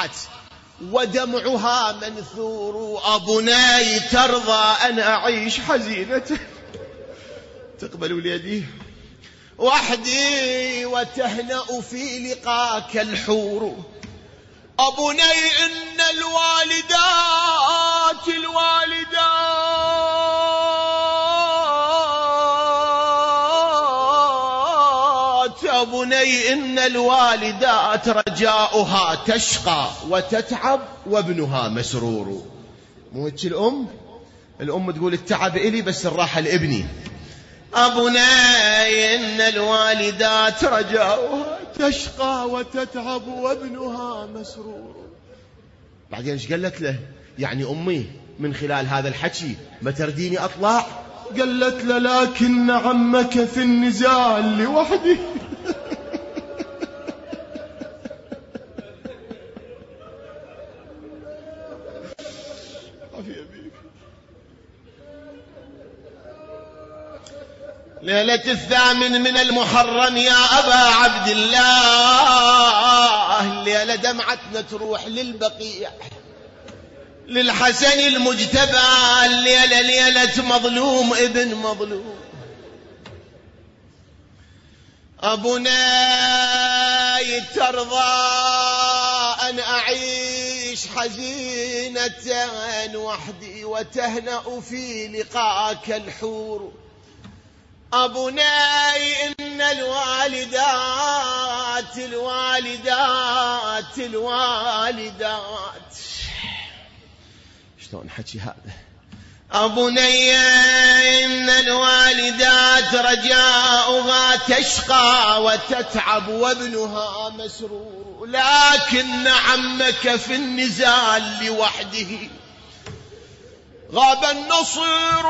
صاحت ودمعها منثور. أبناي ترضى أن أعيش حزينة تقبل وليدي وحدي وتهنأ في لقاك الحور. أبني إن الوالدات أبني إن الوالدات رجاؤها تشقى وتتعب وابنها مسرور. مو هيك الأم تقول التعب إلي بس الراحة لابني. أبني إن الوالدات رجاؤها تشقى وتتعب وابنها مسرور. بعدين ايش قالت له؟ يعني أمي من خلال هذا الحكي ما ترديني أطلع؟ قالت له لكن عمك في النزال لوحدي. ليلة 8 من المحرم يا أبا عبد الله، الليلة دمعتنا تروح للبقيع للحسن المجتبى، الليلة ليلة مظلوم ابن مظلوم. أبناي ترضى أن أعيش حزينة وحدي وتهنأ في لقاك الحور. أبناي إن الوالدات شلون حكي هذا؟ أبني إن الوالدات رجاؤها تشقى وتتعب وابنها مسرور، لكن عمك في النزال لوحده غاب النصير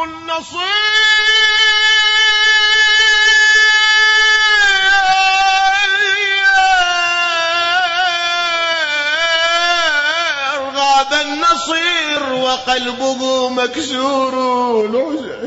غاب النصير وقلبه مكسور.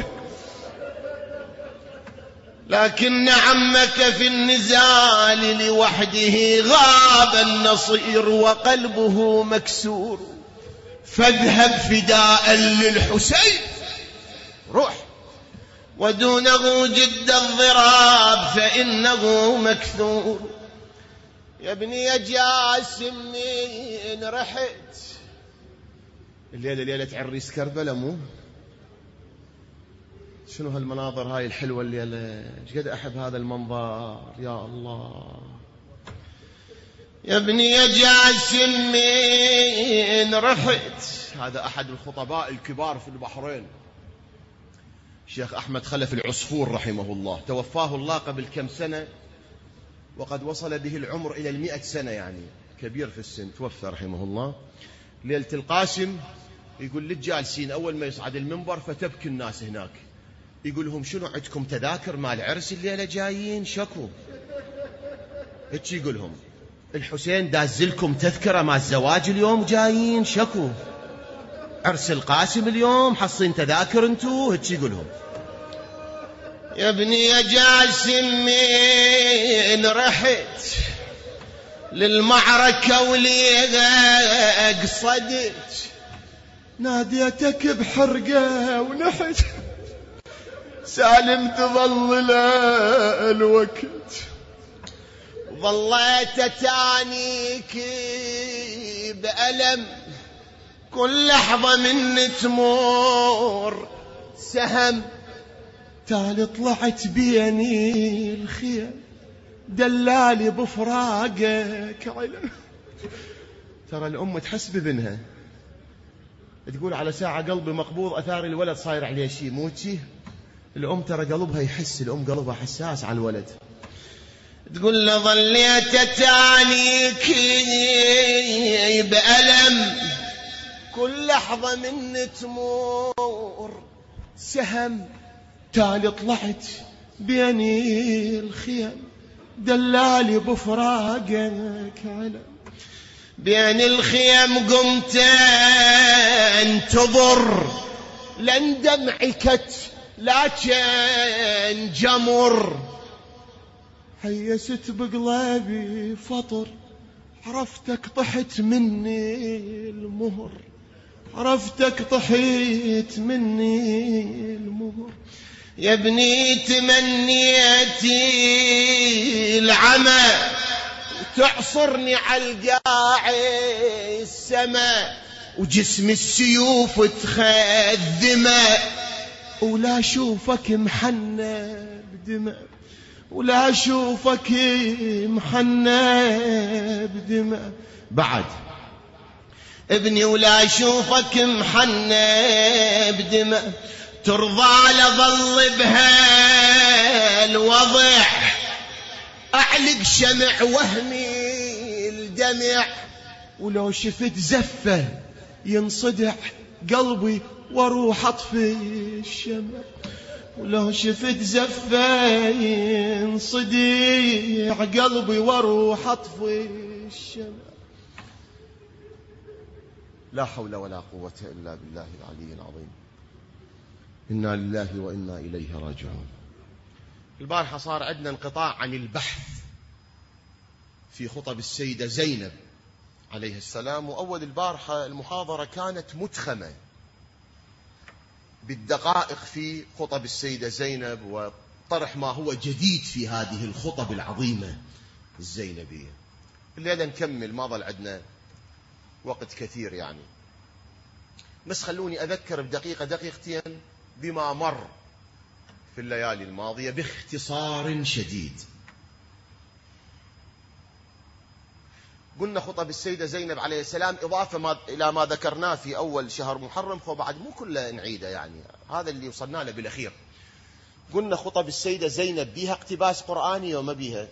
لكن عمك في النزال لوحده غاب النصير وقلبه مكسور. فاذهب فداء للحسين، روح ودونه جد الضراب فإنه مكثور. يا ابني يا جاسم من رحت الليلة ليلة عريس كربلاء، مو شنو هالمناظر هاي الحلوة الليلة؟ ايش قد أحب هذا المنظر يا الله. يا ابني يا جاسم من رحت، هذا أحد الخطباء الكبار في البحرين، الشيخ أحمد خلف العصفور رحمه الله، توفاه الله قبل كم سنة وقد وصل به العمر إلى 100 سنة، يعني كبير في السن، توفى رحمه الله. ليلة القاسم يقول للجالسين أول ما يصعد المنبر فتبكي الناس هناك، يقول لهم شنو عندكم تذاكر مال عرس الليلة جايين؟ شكو هيك يقول لهم الحسين دازلكم تذكرة مال الزواج اليوم جايين؟ شكو عرس القاسم اليوم حصين تذاكر انتو؟ هيك يقول لهم. يا ابني يا جاسم من رحت للمعركة وليها قصدت ناديتك بحرقة ونحت سالم تظل الوقت ظليت تانيك بألم كل لحظة من تمر سهم تالي طلعت بيني الخيل دلالي بفراقك علم. ترى الأم تحس بابنها تقول على ساعة قلبي مقبوض أثار الولد صاير عليه شيء، مو شيء الأم ترى قلبها يحس، الأم قلبها حساس على الولد. تقول له ظليت تانيك بألم كل لحظة من تمر سهم تالي طلعت بيني الخيم دلالي بفراقك علم. بين الخيم قمت انتظر لن دمعكت لكن جمر هيست بقلبي فطر عرفتك طحت مني المهر، عرفتك طحت مني المهر، يا ابني تمنيتي العمى وتعصرني على السماء، وجسم السيوف تخذمه، ولا اشوفك محنى بدماء، ولا اشوفك محنى بدماء بعد ابني، ولا اشوفك محنى بدماء، ترضى لظل بها الوضع، اعلق شمع وهمي الدمع، ولو شفت زفه ينصدع قلبي واروح اطفي الشمع، ولو شفت زفه ينصدع قلبي واروح اطفي الشمع. لا حول ولا قوة إلا بالله العلي العظيم. إنا لله وإنا إليه راجعون. البارحة صار عندنا انقطاع عن البحث في خطب السيدة زينب عليه السلام، وأول البارحة المحاضرة كانت متخمة بالدقائق في خطب السيدة زينب وطرح ما هو جديد في هذه الخطب العظيمة الزينبية. الليلة نكمل، ما ظل عندنا وقت كثير يعني، بس خلوني أذكر بدقيقة دقيقتين بما مر في الليالي الماضية باختصار شديد. قلنا خطب السيدة زينب عليه السلام إضافة إلى ما ذكرناه في أول شهر محرم، فبعد مو كله نعيده يعني، هذا اللي وصلنا له بالأخير. قلنا خطب السيدة زينب بيها اقتباس قرآني وما بيها؟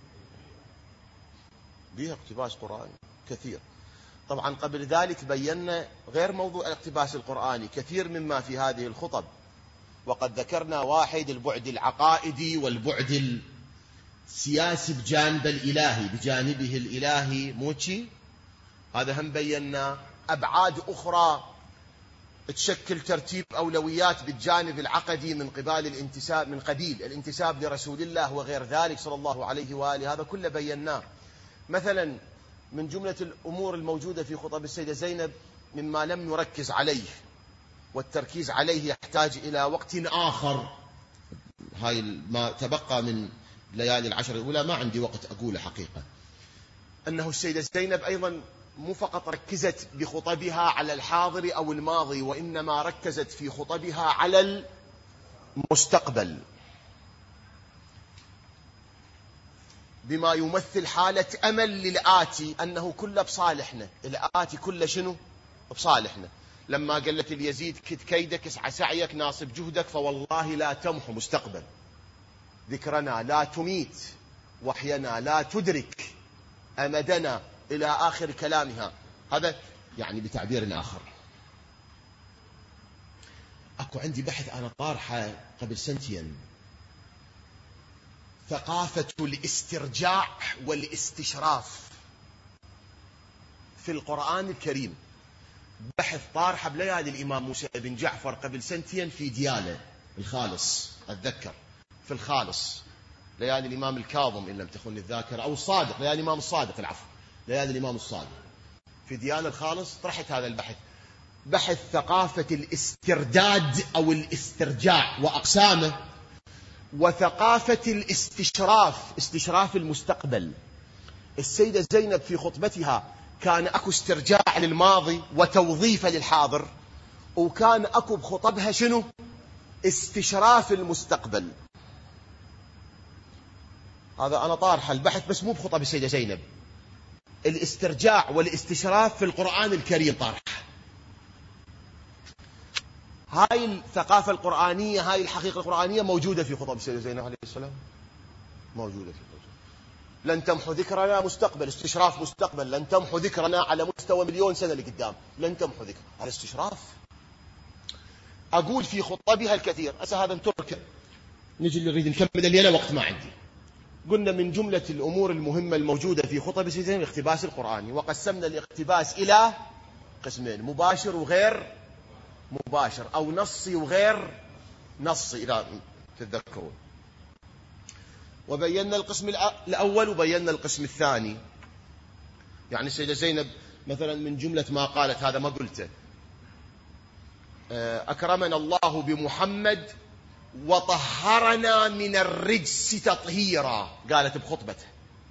بيها اقتباس قرآني كثير. طبعا قبل ذلك بينا غير موضوع الاقتباس القرآني كثير مما في هذه الخطب، وقد ذكرنا واحد البعد العقائدي والبعد السياسي بجانبه الإلهي موشي، هذا هم بينا. أبعاد أخرى تشكل ترتيب أولويات بالجانب العقدي من قبيل الانتساب لرسول الله وغير ذلك صلى الله عليه وآله، هذا كله بيناه. مثلا من جملة الأمور الموجودة في خطب السيدة زينب مما لم نركز عليه، والتركيز عليه يحتاج إلى وقت آخر، هاي ما تبقى من ليالي العشر الأولى ما عندي وقت أقوله حقيقة، أنه السيدة زينب أيضا مو فقط ركزت بخطبها على الحاضر أو الماضي، وإنما ركزت في خطبها على المستقبل بما يمثل حالة أمل للآتي، أنه كله بصالحنا، الآتي كله شنو؟ بصالحنا. لما قالت اليزيد كد كيدك اسعى سعيك ناصب جهدك فوالله لا تمحو مستقبل، ذكرنا لا تميت، وحينا لا تدرك، أمدنا، إلى آخر كلامها. هذا يعني بتعبير آخر. أكو عندي بحث أنا طارحة قبل سنتين، ثقافة الاسترجاع والاستشراف في القرآن الكريم، بحث طارحة بليالي الإمام موسى بن جعفر قبل سنتين في ديالة الخالص، أتذكر في الخالص ليالي الإمام الكاظم إن لم تخن الذاكرة، أو الصادق، ليالي الإمام الصادق، العفو، ليالي الإمام الصادق، في ديالة الخالص طرحت هذا البحث، بحث ثقافة الاسترداد أو الاسترجاع وأقسامه، وثقافة الاستشراف، استشراف المستقبل. السيدة زينب في خطبتها كان أكو استرجاع للماضي وتوظيفه للحاضر، وكان أكو بخطبها شنو؟ استشراف المستقبل. هذا أنا طارح البحث بس مو بخطب السيدة زينب، الاسترجاع والاستشراف في القرآن الكريم طارح. هاي الثقافة القرآنية، هاي الحقيقة القرآنية موجودة في خطب السيدة زينب عليه السلام، موجودة في خطب. لن تمحو ذكرنا مستقبل، استشراف مستقبل، لن تمحو ذكرنا على مستوى مليون سنة لقدام، لن تمحو ذكر، هذا استشراف. أقول في خطبها الكثير، هذا نتركه، نجي اللي نريد نكمل الليلة وقت ما عندي. قلنا من جملة الأمور المهمة الموجودة في خطب السيدة زينب الاقتباس القرآني، وقسمنا الاقتباس إلى قسمين، مباشر وغير مباشر، أو نصي وغير نصي إذا تتذكرون، وبينا القسم الأول وبينا القسم الثاني. يعني السيدة زينب مثلا من جملة ما قالت، هذا ما قلته، أكرمنا الله بمحمد وطهرنا من الرجس تطهيرا، قالت بخطبته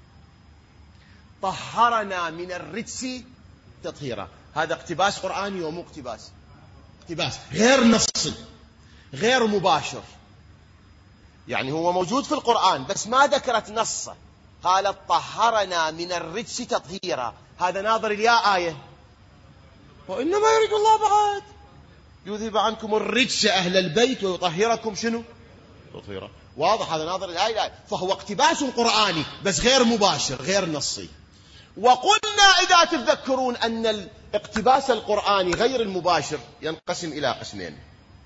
طهرنا من الرجس تطهيرا. هذا اقتباس قرآني ومو اقتباس، اقتباس غير نصي غير مباشر، يعني هو موجود في القرآن بس ما ذكرت نصه، قالت طهرنا من الرجس تطهيرا. هذا ناظر الياء آية، وإنما يريد الله بعد يذهب عنكم الرجس أهل البيت ويطهركم شنو تطهيرا. واضح هذا ناظر الآية، فهو اقتباس قرآني بس غير مباشر غير نصي. وقلنا إذا تتذكرون أن الاقتباس القرآني غير المباشر ينقسم إلى قسمين: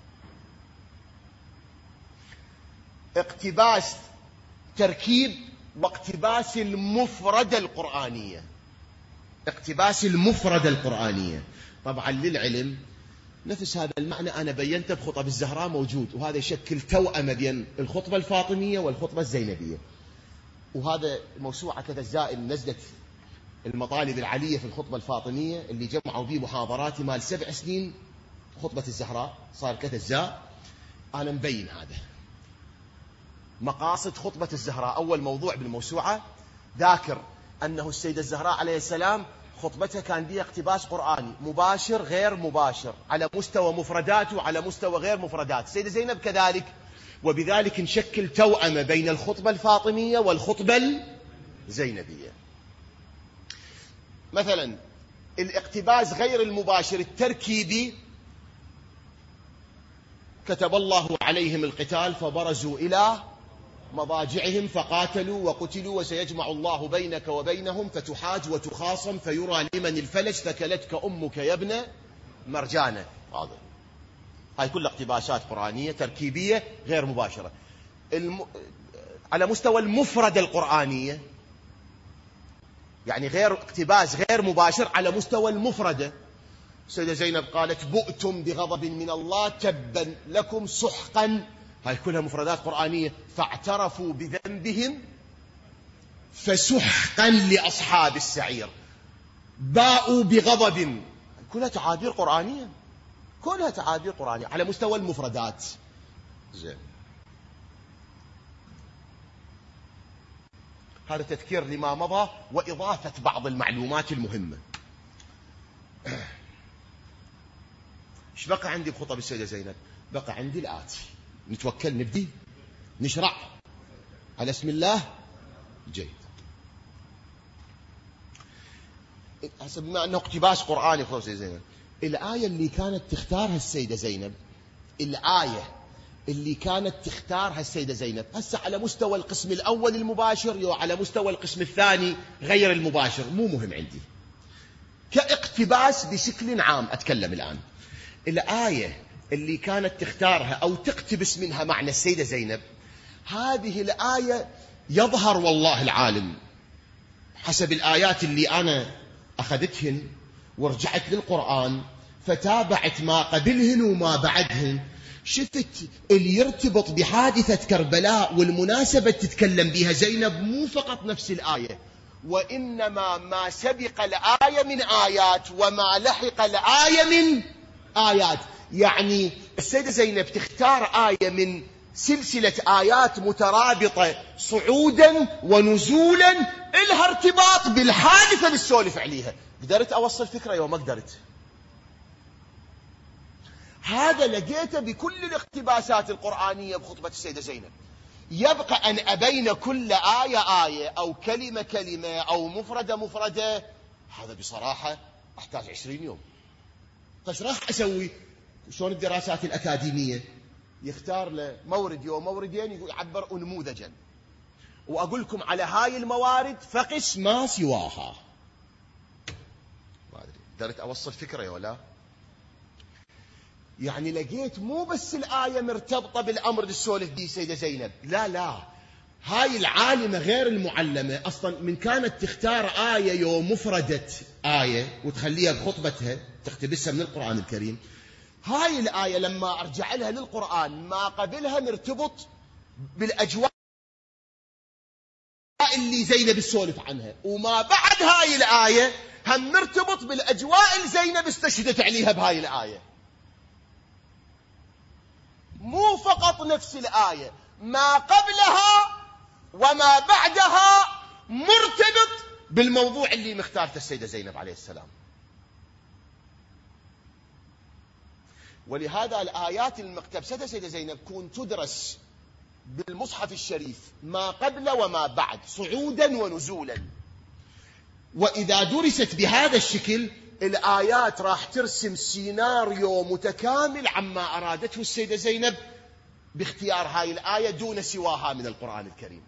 اقتباس تركيب واقتباس المفردة القرآنية. اقتباس المفردة القرآنية طبعا للعلم نفس هذا المعنى أنا بينته بخطب الزهراء موجود، وهذا يشكل توأمة بين الخطبة الفاطمية والخطبة الزينبية. وهذا موسوعة كذا الزائل نزلت المطالب العالية في الخطبة الفاطمية اللي جمعوا به محاضراتي مال 7 سنين. خطبة الزهراء صار كذا الزاء، أنا مبين هذا مقاصد خطبة الزهراء. أول موضوع بالموسوعة ذاكر أنه السيدة الزهراء عليه السلام خطبتها كان بها اقتباس قرآني مباشر غير مباشر على مستوى مفردات وعلى مستوى غير مفردات. السيدة زينب كذلك، وبذلك نشكل توأمة بين الخطبة الفاطمية والخطبة الزينبية. مثلا الاقتباس غير المباشر التركيبي: كتب الله عليهم القتال فبرزوا إلى مضاجعهم فقاتلوا وقتلوا وسيجمع الله بينك وبينهم فتحاج وتخاصم فيرى لمن الفلج ثكلتك أمك يا ابن مرجانة. هاي كلها اقتباسات قرآنية تركيبية غير مباشرة. على مستوى المفردة القرآنية يعني غير اقتباس غير مباشر على مستوى المفردة. السيدة زينب قالت: بؤتم بغضب من الله تبا لكم سحقا. هاي كلها مفردات قرآنية. فاعترفوا بذنبهم فسحقا لأصحاب السعير. باءوا بغضب. كلها تعابير قرآنية، كلها تعابير قرآنية على مستوى المفردات. زين، هذا تذكير لما مضى وإضافة بعض المعلومات المهمة. ايش بقى عندي بخطب السيدة زينب؟ بقى عندي الآتي. نتوكل نبدي نشرع على اسم الله. جيد. حسب بما أنه اقتباس قرآني خطب السيدة زينب، الآية اللي كانت تختارها السيدة زينب، الآية اللي كانت تختارها السيدة زينب هسه على مستوى القسم الأول المباشر وعلى مستوى القسم الثاني غير المباشر مو مهم عندي، كاقتباس بشكل عام أتكلم الآن. الآية اللي كانت تختارها أو تقتبس منها معنى السيدة زينب، هذه الآية يظهر والله العالم حسب الآيات اللي أنا أخذتهن ورجعت للقرآن فتابعت ما قبلهن وما بعدهن، شفت اللي يرتبط بحادثة كربلاء والمناسبة تتكلم بها زينب مو فقط نفس الآية، وإنما ما سبق الآية من آيات وما لحق الآية من آيات. يعني السيدة زينب تختار آية من سلسلة آيات مترابطة صعودا ونزولا إلها ارتباط بالحادثة اللي تسولف عليها. قدرت أوصل فكرة يوم ما قدرت؟ هذا لقيته بكل الاقتباسات القرآنية بخطبة السيدة زينب. يبقى أن أبين كل آية آية أو كلمة كلمة أو مفردة مفردة، هذا بصراحة أحتاج 20 يوم. فايش راح أسوي؟ شلون الدراسات الأكاديمية يختار له مورد يوم موردين يعبر نموذجا، وأقول لكم على هاي الموارد فقس ما سواها. ما أدري قدرت أوصل فكرة ولا؟ يعني لقيت مو بس الآية مرتبطة بالأمر اللي تسولف به سيدة زينب، لا هاي العالمة غير المعلمة أصلا من كانت تختار آية يوم مفردة آية وتخليها بخطبتها تقتبسها من القرآن الكريم، هاي الآية لما أرجع لها للقرآن ما قبلها مرتبط بالأجواء الأجواء اللي زينب تسولف عنها، وما بعد هاي الآية هم مرتبط بالأجواء اللي زينب استشهدت عليها بهاي الآية. مو فقط نفس الآية، ما قبلها وما بعدها مرتبط بالموضوع اللي مختارته السيدة زينب عليه السلام. ولهذا الآيات المقتبسة السيدة زينب كون تدرس بالمصحف الشريف ما قبل وما بعد صعودا ونزولا، وإذا درست بهذا الشكل الآيات راح ترسم سيناريو متكامل عما أرادته السيدة زينب باختيار هاي الآية دون سواها من القرآن الكريم.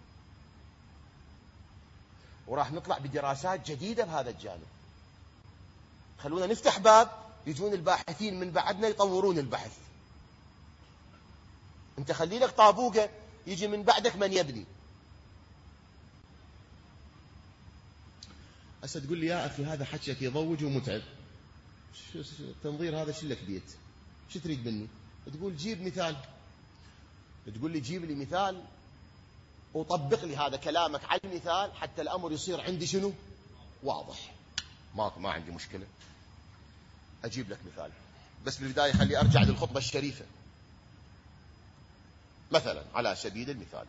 وراح نطلع بدراسات جديدة بهذا الجانب. خلونا نفتح باب يجون الباحثين من بعدنا يطورون البحث. انت خلي لك طابوقة يجي من بعدك من يبني. هسه تقول لي يا أخي هذا حكيك يضوج ومتعب، التنظير هذا شو لك بيت، شو تريد مني؟ تقول جيب مثال. تقول لي جيب لي مثال وطبق لي هذا كلامك على المثال حتى الأمر يصير عندي شنو؟ واضح. ما عندي مشكلة، أجيب لك مثال، بس بالبداية خلي أرجع للخطبة الشريفة. مثلا على سبيل المثال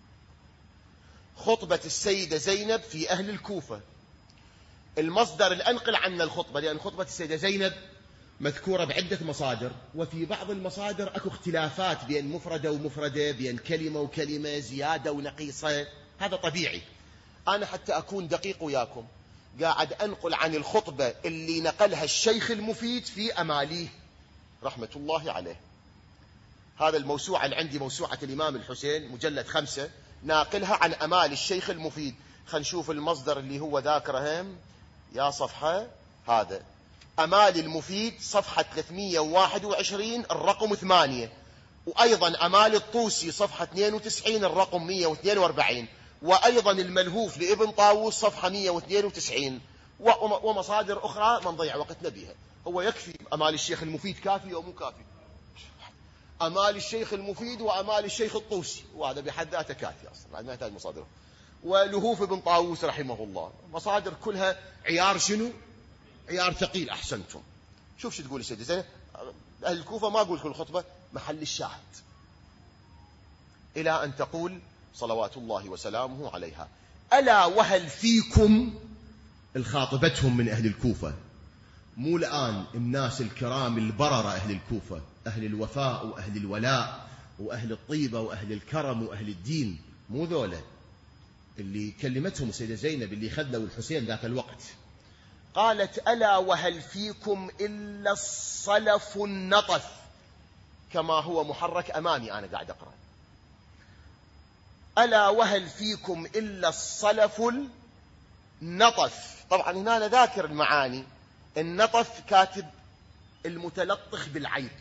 خطبة السيدة زينب في أهل الكوفة، المصدر اللي أنقل عنه الخطبة، لأن خطبة السيدة زينب مذكورة بعدة مصادر، وفي بعض المصادر أكو اختلافات بين مفردة ومفردة، بين كلمة وكلمة، زيادة ونقيصة. هذا طبيعي. أنا حتى أكون دقيق وياكم قاعد أنقل عن الخطبة اللي نقلها الشيخ المفيد في أماليه رحمة الله عليه. هذا الموسوعة اللي عندي موسوعة الإمام الحسين مجلد 5 ناقلها عن أمال الشيخ المفيد. خلينا نشوف المصدر اللي هو ذاكره هم يا صفحة. هذا أمال المفيد صفحة 321 الرقم 8، وأيضا أمال الطوسي صفحة 92 الرقم 142، وأيضا الملهوف لابن طاووس صفحة 192، ومصادر أخرى ما نضيع وقتنا بها. هو يكفي أمال الشيخ المفيد كافي أو مو كافي؟ أمال الشيخ المفيد وأمال الشيخ الطوسي، وهذا بحد ذاته كافي أصلا، ما يحتاج مصادر. ولهوف ابن طاووس رحمه الله، مصادر كلها عيار شنو؟ عيار ثقيل. أحسنتم. شوف شو تقول السيدة زينب. أهل الكوفة ما أقول كل الخطبة، محل الشاهد إلى أن تقول صلوات الله وسلامه عليها: ألا وهل فيكم، الخاطبتهم من أهل الكوفة، مو الآن الناس الكرام البررة أهل الكوفة، أهل الوفاء وأهل الولاء وأهل الطيبة وأهل الكرم وأهل الدين، مو ذولا اللي كلمتهم السيدة زينب اللي خذلوا الحسين ذاك الوقت. قالت: ألا وهل فيكم إلا الصلف النطف، كما هو محرك أمامي أنا قاعد أقرأ. ألا وهل فيكم إلا الصلف النطف. طبعا هنا أنا ذاكر المعاني. النطف كاتب المتلطخ بالعيب،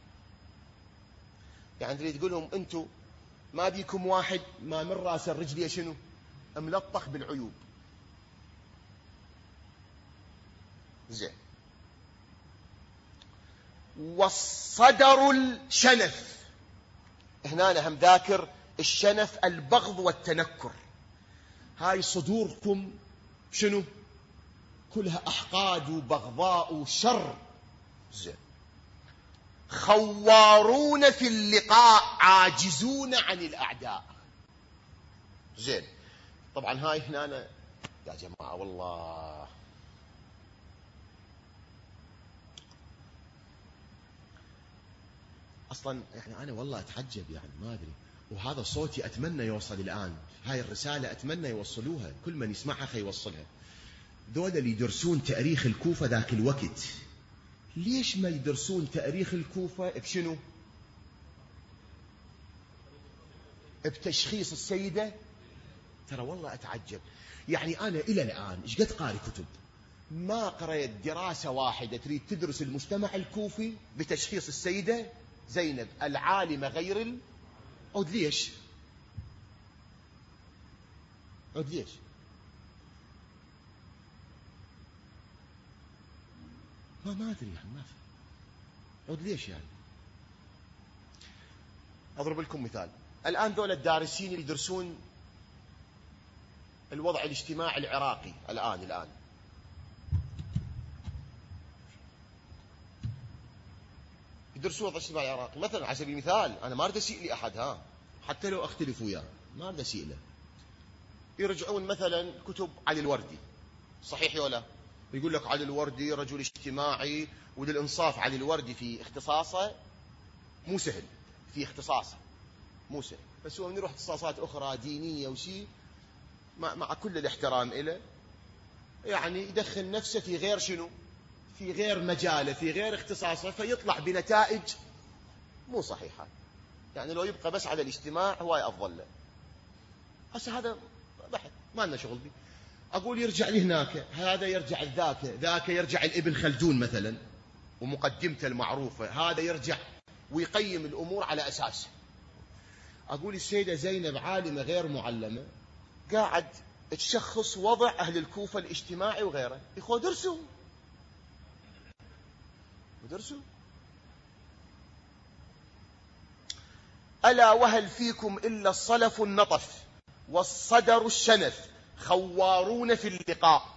يعني تريد تقول لهم أنتم ما بيكم واحد ما من راس الرجل شنو ملطخ بالعيوب. زين. والصدر الشنف، هنا أنا هم ذاكر الشنف البغض والتنكر. هاي صدوركم شنو كلها أحقاد وبغضاء وشر. زين. خوارون في اللقاء عاجزون عن الأعداء. زين. طبعا هاي هنا أنا يا جماعة والله أصلا يعني أنا والله أتعجب، يعني ما أدري، وهذا صوتي أتمنى يوصل الآن، هاي الرسالة أتمنى يوصلوها، كل من يسمعها خيوصلها. ذولا اللي يدرسون تاريخ الكوفة ذاك الوقت، ليش ما يدرسون تاريخ الكوفة بشنو؟ بتشخيص السيدة. ترى والله أتعجب، يعني أنا إلى الآن إيش قد قاري كتب، ما قرأت دراسة واحدة تريد تدرس المجتمع الكوفي بتشخيص السيدة زينب العالمة غير عود. ليش؟ عود ليش؟ ما أدري يعني، ما في عود ليش يعني. أضرب لكم مثال. الآن دول الدارسين اللي يدرسون الوضع الاجتماعي العراقي الآن يدرسوا وضع الاجتماعي العراقي مثلا على سبيل المثال. أنا ما أريد أسيء لأحد، حتى لو أختلف وياه ما أريد أسيء له. يرجعون مثلا كتب علي الوردي، صحيح ولا؟ يقول لك علي الوردي رجل اجتماعي، وللإنصاف علي الوردي في اختصاصه مو سهل، في اختصاصه مو سهل، بس هو من يروح اختصاصات أخرى دينية وشيء مع كل الاحترام إله، يعني يدخل نفسه في غير شنو، في غير مجاله، في غير اختصاصه، فيطلع بنتائج مو صحيحة. يعني لو يبقى بس على الاجتماع هو أفضل له. هسه هذا بحث ما لنا شغل به. أقول يرجع لهناك، هذا يرجع لذاك، ذاك يرجع لابن خلدون مثلا ومقدمته المعروفة، هذا يرجع ويقيم الأمور على أساسه. أقول السيدة زينب عالمة غير معلمة قاعد تشخص وضع أهل الكوفة الاجتماعي وغيره. إخوة درسوا ألا وهل فيكم إلا الصلف النطف والصدر الشنف خوارون في اللقاء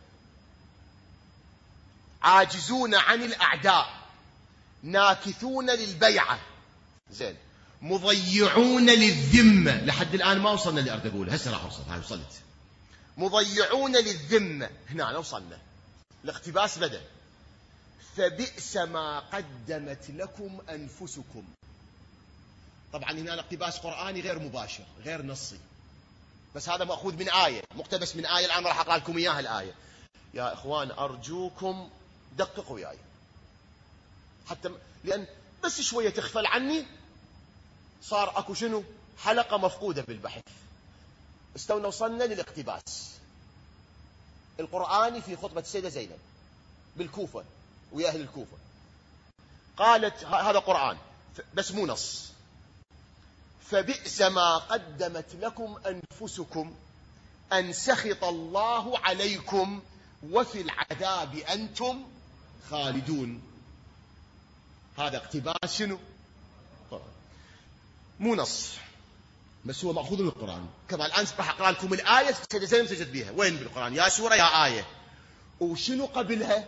عاجزون عن الأعداء ناكثون للبيعة زين مضيعون للذمة. لحد الآن ما وصلنا اللي أريد أقوله، هسه راح أوصل. هاي وصلت. مضيعون للذمة، هنا وصلنا، الاقتباس بدأ. فبئس ما قدمت لكم أنفسكم. طبعا هنا الاقتباس قرآني غير مباشر غير نصي، بس هذا مأخوذ من آية، مقتبس من آية. الآن راح أقرأ لكم إياها الآية. يا إخوان أرجوكم دققوا وياي، حتى لأن بس شوية تغفل عني صار أكو شنو حلقة مفقودة بالبحث. استونا وصلنا للاقتباس القرآني في خطبة السيدة زينب بالكوفة ويا أهل الكوفة. قالت هذا قرآن بس مو نص. فبئس ما قدمت لكم أنفسكم أن سخط الله عليكم وفي العذاب أنتم خالدون. هذا اقتباس شنو؟ قرآن مو نص، بس هو مأخوذ من القرآن. كما الآن راح أقرأ لكم الآية السيدة زينب سجد بها. وين بالقرآن؟ يا سورة يا آية. وشنو قبلها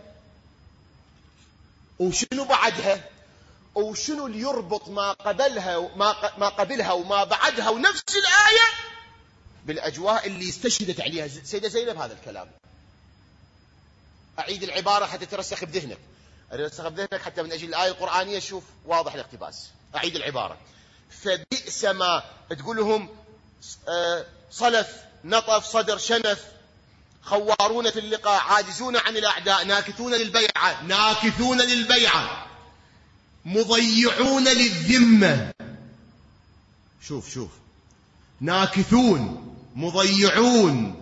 وشنو بعدها، وشنو اللي يربط ما قبلها وما بعدها ونفس الآية بالأجواء اللي استشهدت عليها السيدة زينب هذا الكلام. أعيد العبارة حتى ترسخ بذهنك، ترسخ بذهنك حتى من أجل الآية القرآنية شوف واضح الاقتباس. أعيد العبارة. فبئس ما تقول لهم صلف نطف صدر شنف خوارون في اللقاء عاجزون عن الأعداء ناكثون للبيعة مضيعون للذمة. شوف ناكثون مضيعون.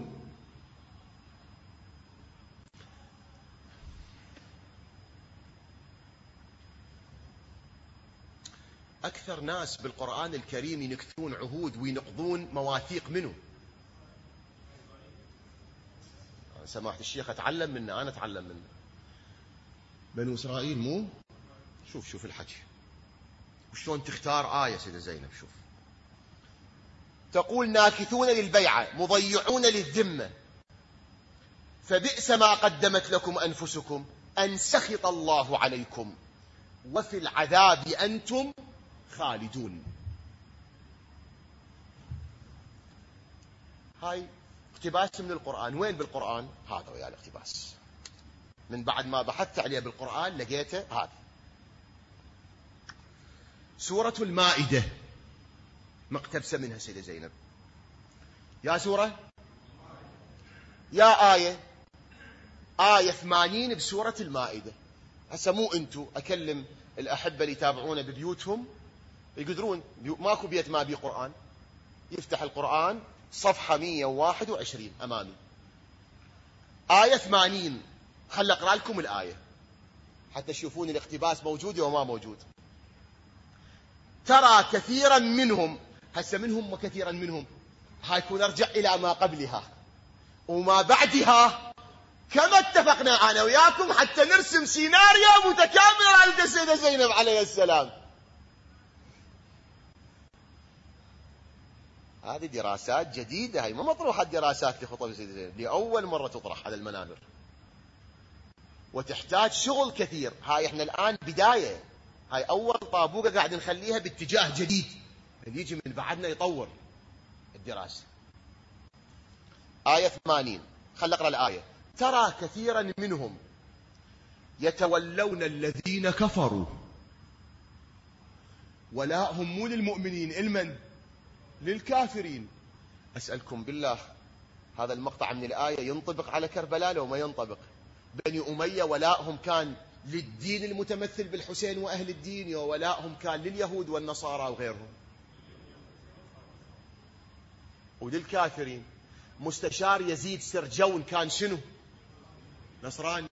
أكثر ناس بالقرآن الكريم ينكثون عهود وينقضون مواثيق منه. سماحة الشيخ أتعلم منه، أنا أتعلم منه. بنو إسرائيل مو شوف الحكي وشلون تختار آية سيدة زينب. شوف تقول ناكثون للبيعة مضيعون للذمة. فبئس ما قدمت لكم أنفسكم أن سخط الله عليكم وفي العذاب أنتم خالدون. هاي اقتباس من القرآن. وين بالقرآن؟ هذا ويا الاقتباس. من بعد ما بحثت عليه بالقرآن لقيته هذا. سورة المائدة مقتبسة منها سيدة زينب. يا سورة يا آية 80 بسورة المائدة. هسه مو أنتو، أكلم الأحبة اللي يتابعونا ببيوتهم يقدرون، ماكو بيت ما بيه قرآن، يفتح القرآن صفحة 121 أمامي آية 80. خل أقرأ لكم الآية حتى تشوفون الاقتباس موجود وما موجود. ترى كثيرا منهم، هسه منهم وكثيرا منهم، هاي يكون أرجع إلى ما قبلها وما بعدها كما اتفقنا أنا وياكم حتى نرسم سيناريو متكامل عند السيدة زينب عليه السلام. هذه دراسات جديدة، هاي ما مطروحة دراسات لخطب سيدنا زينب، لأول مرة تطرح على المنابر وتحتاج شغل كثير. هاي احنا الآن بداية، هاي أول طابوقة قاعد نخليها باتجاه جديد، اللي يجي من بعدنا يطور الدراسة. آية 80، خل نقرأ الآية. ترى كثيرا منهم يتولون الذين كفروا، ولاءهم مو للمؤمنين، المن للكافرين. أسألكم بالله، هذا المقطع من الآية ينطبق على كربلاء لو ما ينطبق؟ بني أمية ولاءهم كان للدين المتمثل بالحسين وأهل الدين، ولاءهم كان لليهود والنصارى وغيرهم. وللكافرين مستشار يزيد سرجون كان شنو؟ نصراني.